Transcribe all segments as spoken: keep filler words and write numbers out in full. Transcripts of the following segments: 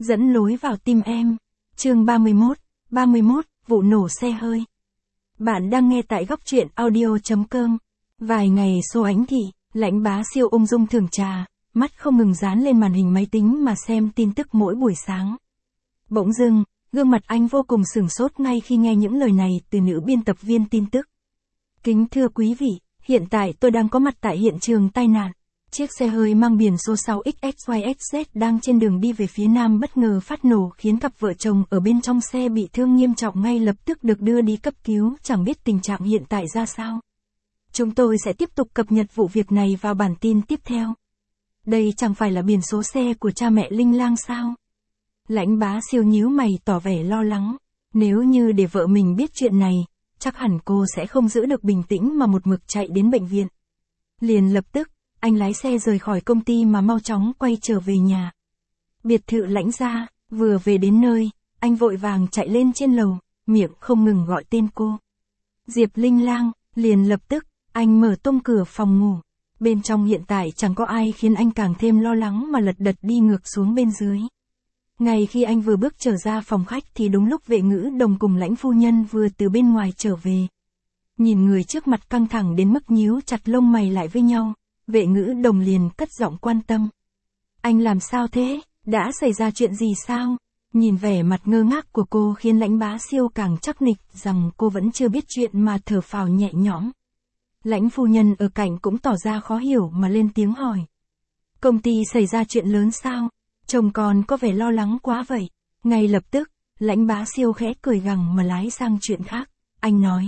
dẫn lối vào tim em. Chương ba mươi mốt, ba mươi mốt, vụ nổ xe hơi. Bạn đang nghe tại góc truyện audio chấm com. Vài ngày số Ánh Thị, Lãnh Bá Siêu ung dung thưởng trà, mắt không ngừng dán lên màn hình máy tính mà xem tin tức mỗi buổi sáng. Bỗng dưng, gương mặt anh vô cùng sửng sốt ngay khi nghe những lời này từ nữ biên tập viên tin tức. Kính thưa quý vị, hiện tại tôi đang có mặt tại hiện trường tai nạn. Chiếc xe hơi mang biển số sáu X X Y X Z đang trên đường đi về phía nam bất ngờ phát nổ khiến cặp vợ chồng ở bên trong xe bị thương nghiêm trọng, ngay lập tức được đưa đi cấp cứu, chẳng biết tình trạng hiện tại ra sao. Chúng tôi sẽ tiếp tục cập nhật vụ việc này vào bản tin tiếp theo. Đây chẳng phải là biển số xe của cha mẹ Linh Lang sao? Lãnh Bá Siêu nhíu mày tỏ vẻ lo lắng. Nếu như để vợ mình biết chuyện này, chắc hẳn cô sẽ không giữ được bình tĩnh mà một mực chạy đến bệnh viện. Liền lập tức, anh lái xe rời khỏi công ty mà mau chóng quay trở về nhà. Biệt thự Lãnh gia, vừa về đến nơi, anh vội vàng chạy lên trên lầu, miệng không ngừng gọi tên cô. Diệp Linh Lang, liền lập tức, anh mở tung cửa phòng ngủ. Bên trong hiện tại chẳng có ai khiến anh càng thêm lo lắng mà lật đật đi ngược xuống bên dưới. Ngay khi anh vừa bước trở ra phòng khách thì đúng lúc Vệ Ngữ Đồng cùng Lãnh phu nhân vừa từ bên ngoài trở về. Nhìn người trước mặt căng thẳng đến mức nhíu chặt lông mày lại với nhau, Vệ Ngữ Đồng liền cất giọng quan tâm. Anh làm sao thế? Đã xảy ra chuyện gì sao? Nhìn vẻ mặt ngơ ngác của cô khiến Lãnh Bá Siêu càng chắc nịch rằng cô vẫn chưa biết chuyện mà thở phào nhẹ nhõm. Lãnh phu nhân ở cạnh cũng tỏ ra khó hiểu mà lên tiếng hỏi. Công ty xảy ra chuyện lớn sao? Chồng con có vẻ lo lắng quá vậy. Ngay lập tức, Lãnh Bá Siêu khẽ cười gằn mà lái sang chuyện khác. Anh nói.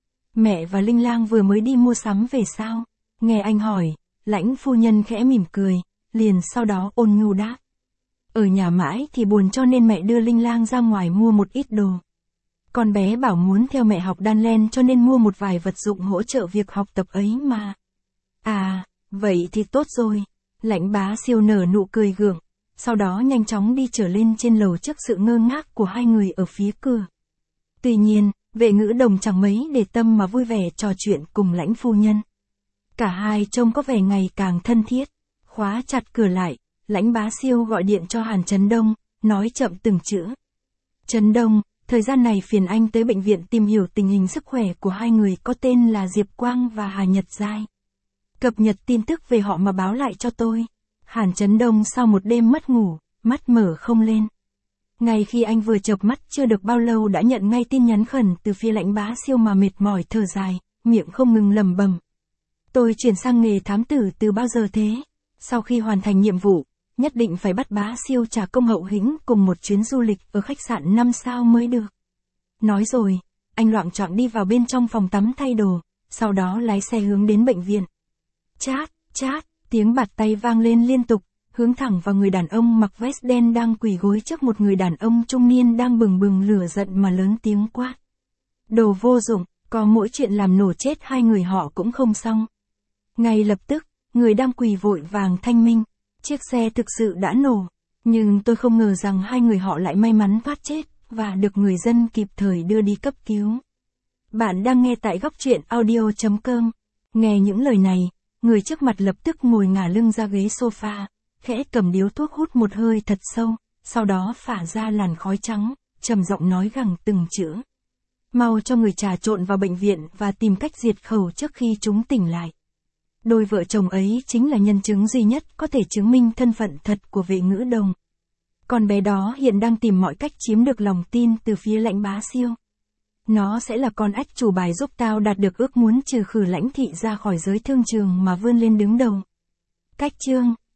Mẹ và Linh Lang vừa mới đi mua sắm về sao? Nghe anh hỏi, Lãnh phu nhân khẽ mỉm cười, liền sau đó ôn nhu đáp. Ở nhà mãi thì buồn cho nên mẹ đưa Linh Lang ra ngoài mua một ít đồ. Con bé bảo muốn theo mẹ học đan len cho nên mua một vài vật dụng hỗ trợ việc học tập ấy mà. À, vậy thì tốt rồi. Lãnh Bá Siêu nở nụ cười gượng, sau đó nhanh chóng đi trở lên trên lầu trước sự ngơ ngác của hai người ở phía cửa. Tuy nhiên, Vệ Ngữ Đồng chẳng mấy để tâm mà vui vẻ trò chuyện cùng Lãnh phu nhân. Cả hai trông có vẻ ngày càng thân thiết. Khóa chặt cửa lại, Lãnh Bá Siêu gọi điện cho Hàn Chấn Đông, nói chậm từng chữ. Chấn Đông, thời gian này phiền anh tới bệnh viện tìm hiểu tình hình sức khỏe của hai người có tên là Diệp Quang và Hà Nhật Giai. Cập nhật tin tức về họ mà báo lại cho tôi. Hàn Chấn Đông sau một đêm mất ngủ, mắt mở không lên. Ngay khi anh vừa chợp mắt chưa được bao lâu đã nhận ngay tin nhắn khẩn từ phía Lãnh Bá Siêu mà mệt mỏi thở dài, miệng không ngừng lẩm bẩm. Tôi chuyển sang nghề thám tử từ bao giờ thế? Sau khi hoàn thành nhiệm vụ, nhất định phải bắt Bá Siêu trả công hậu hĩnh cùng một chuyến du lịch ở khách sạn năm sao mới được. Nói rồi, anh loạng choạng đi vào bên trong phòng tắm thay đồ, sau đó lái xe hướng đến bệnh viện. Chát, chát, tiếng bạt tay vang lên liên tục, hướng thẳng vào người đàn ông mặc vest đen đang quỳ gối trước một người đàn ông trung niên đang bừng bừng lửa giận mà lớn tiếng quát. Đồ vô dụng, có mỗi chuyện làm nổ chết hai người họ cũng không xong. Ngay lập tức, người đang quỳ vội vàng thanh minh. Chiếc xe thực sự đã nổ, nhưng tôi không ngờ rằng hai người họ lại may mắn thoát chết, và được người dân kịp thời đưa đi cấp cứu. Bạn đang nghe tại góc truyện audio chấm com. Nghe những lời này, người trước mặt lập tức ngồi ngả lưng ra ghế sofa, khẽ cầm điếu thuốc hút một hơi thật sâu, sau đó phả ra làn khói trắng, trầm giọng nói gằn từng chữ. Mau cho người trà trộn vào bệnh viện và tìm cách diệt khẩu trước khi chúng tỉnh lại. Đôi vợ chồng ấy chính là nhân chứng duy nhất có thể chứng minh thân phận thật của Vệ Ngữ Đồng. Con bé đó hiện đang tìm mọi cách chiếm được lòng tin từ phía Lãnh Bá Siêu. Nó sẽ là con ách chủ bài giúp tao đạt được ước muốn trừ khử Lãnh thị ra khỏi giới thương trường mà vươn lên đứng đầu. Cách chương